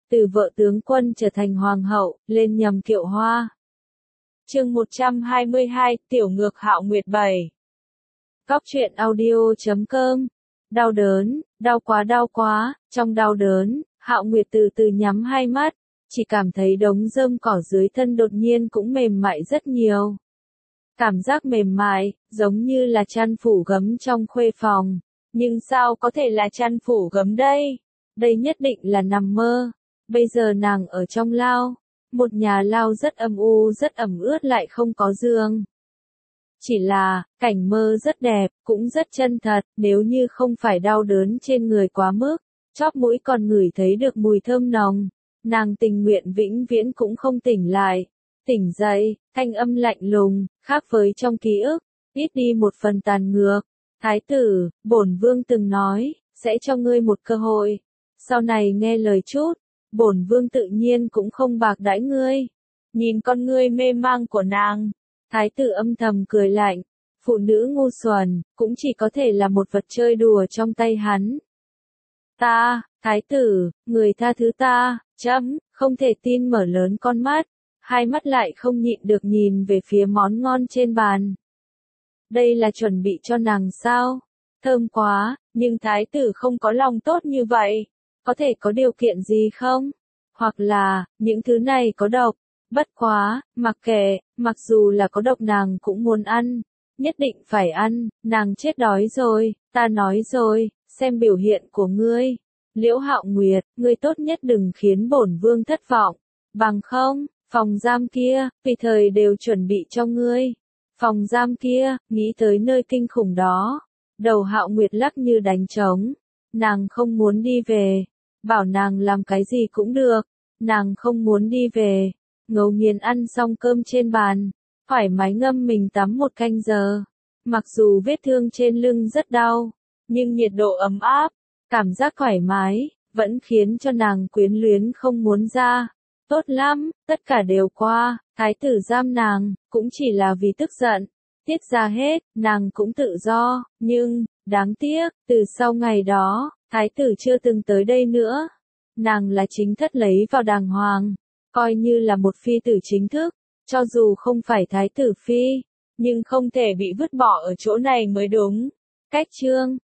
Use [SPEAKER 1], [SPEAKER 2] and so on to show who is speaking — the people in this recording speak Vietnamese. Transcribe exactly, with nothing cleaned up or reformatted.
[SPEAKER 1] từ vợ tướng quân trở thành hoàng hậu, lên nhầm kiệu hoa. Chương một trăm hai mươi hai, Tiểu ngược Hạo Nguyệt bảy. Góc truyện audio chấm com. Đau đớn, đau quá đau quá, trong đau đớn, Hạo Nguyệt từ từ nhắm hai mắt, chỉ cảm thấy đống rơm cỏ dưới thân đột nhiên cũng mềm mại rất nhiều. Cảm giác mềm mại, giống như là chăn phủ gấm trong khuê phòng. Nhưng sao có thể là chăn phủ gấm đây? Đây nhất định là nằm mơ. Bây giờ nàng ở trong lao. Một nhà lao rất âm u rất ẩm ướt lại không có giường. Chỉ là, cảnh mơ rất đẹp, cũng rất chân thật, nếu như không phải đau đớn trên người quá mức, chóp mũi còn ngửi thấy được mùi thơm nồng, nàng tình nguyện vĩnh viễn cũng không tỉnh lại. Tỉnh dậy, thanh âm lạnh lùng, khác với trong ký ức, ít đi một phần tàn ngược. Thái tử, bổn vương từng nói, sẽ cho ngươi một cơ hội. Sau này nghe lời chút, bổn vương tự nhiên cũng không bạc đãi ngươi. Nhìn con ngươi mê mang của nàng, thái tử âm thầm cười lạnh, phụ nữ ngu xuẩn, cũng chỉ có thể là một vật chơi đùa trong tay hắn. Ta, thái tử, người tha thứ ta, chấm, không thể tin mở lớn con mắt, hai mắt lại không nhịn được nhìn về phía món ngon trên bàn. Đây là chuẩn bị cho nàng sao? Thơm quá, nhưng thái tử không có lòng tốt như vậy. Có thể có điều kiện gì không? Hoặc là, những thứ này có độc. Bất quá, mặc kệ, mặc dù là có độc nàng cũng muốn ăn. Nhất định phải ăn, nàng chết đói rồi, ta nói rồi, xem biểu hiện của ngươi. Liễu Hạo Nguyệt, ngươi tốt nhất đừng khiến bổn vương thất vọng. Bằng không, phòng giam kia, tùy thời đều chuẩn bị cho ngươi. Phòng giam kia, nghĩ tới nơi kinh khủng đó. Đầu Hạo Nguyệt lắc như đánh trống. Nàng không muốn đi về. Bảo nàng làm cái gì cũng được. Nàng không muốn đi về. Ngẫu nhiên ăn xong cơm trên bàn. Thoải mái ngâm mình tắm một canh giờ. Mặc dù vết thương trên lưng rất đau. Nhưng nhiệt độ ấm áp. Cảm giác thoải mái. Vẫn khiến cho nàng quyến luyến không muốn ra. Tốt lắm, tất cả đều qua. Thái tử giam nàng, cũng chỉ là vì tức giận. Tiết ra hết, nàng cũng tự do. Nhưng, đáng tiếc, từ sau ngày đó, thái tử chưa từng tới đây nữa. Nàng là chính thất lấy vào đàng hoàng. Coi như là một phi tử chính thức. Cho dù không phải thái tử phi. Nhưng không thể bị vứt bỏ ở chỗ này mới đúng. Cách chương.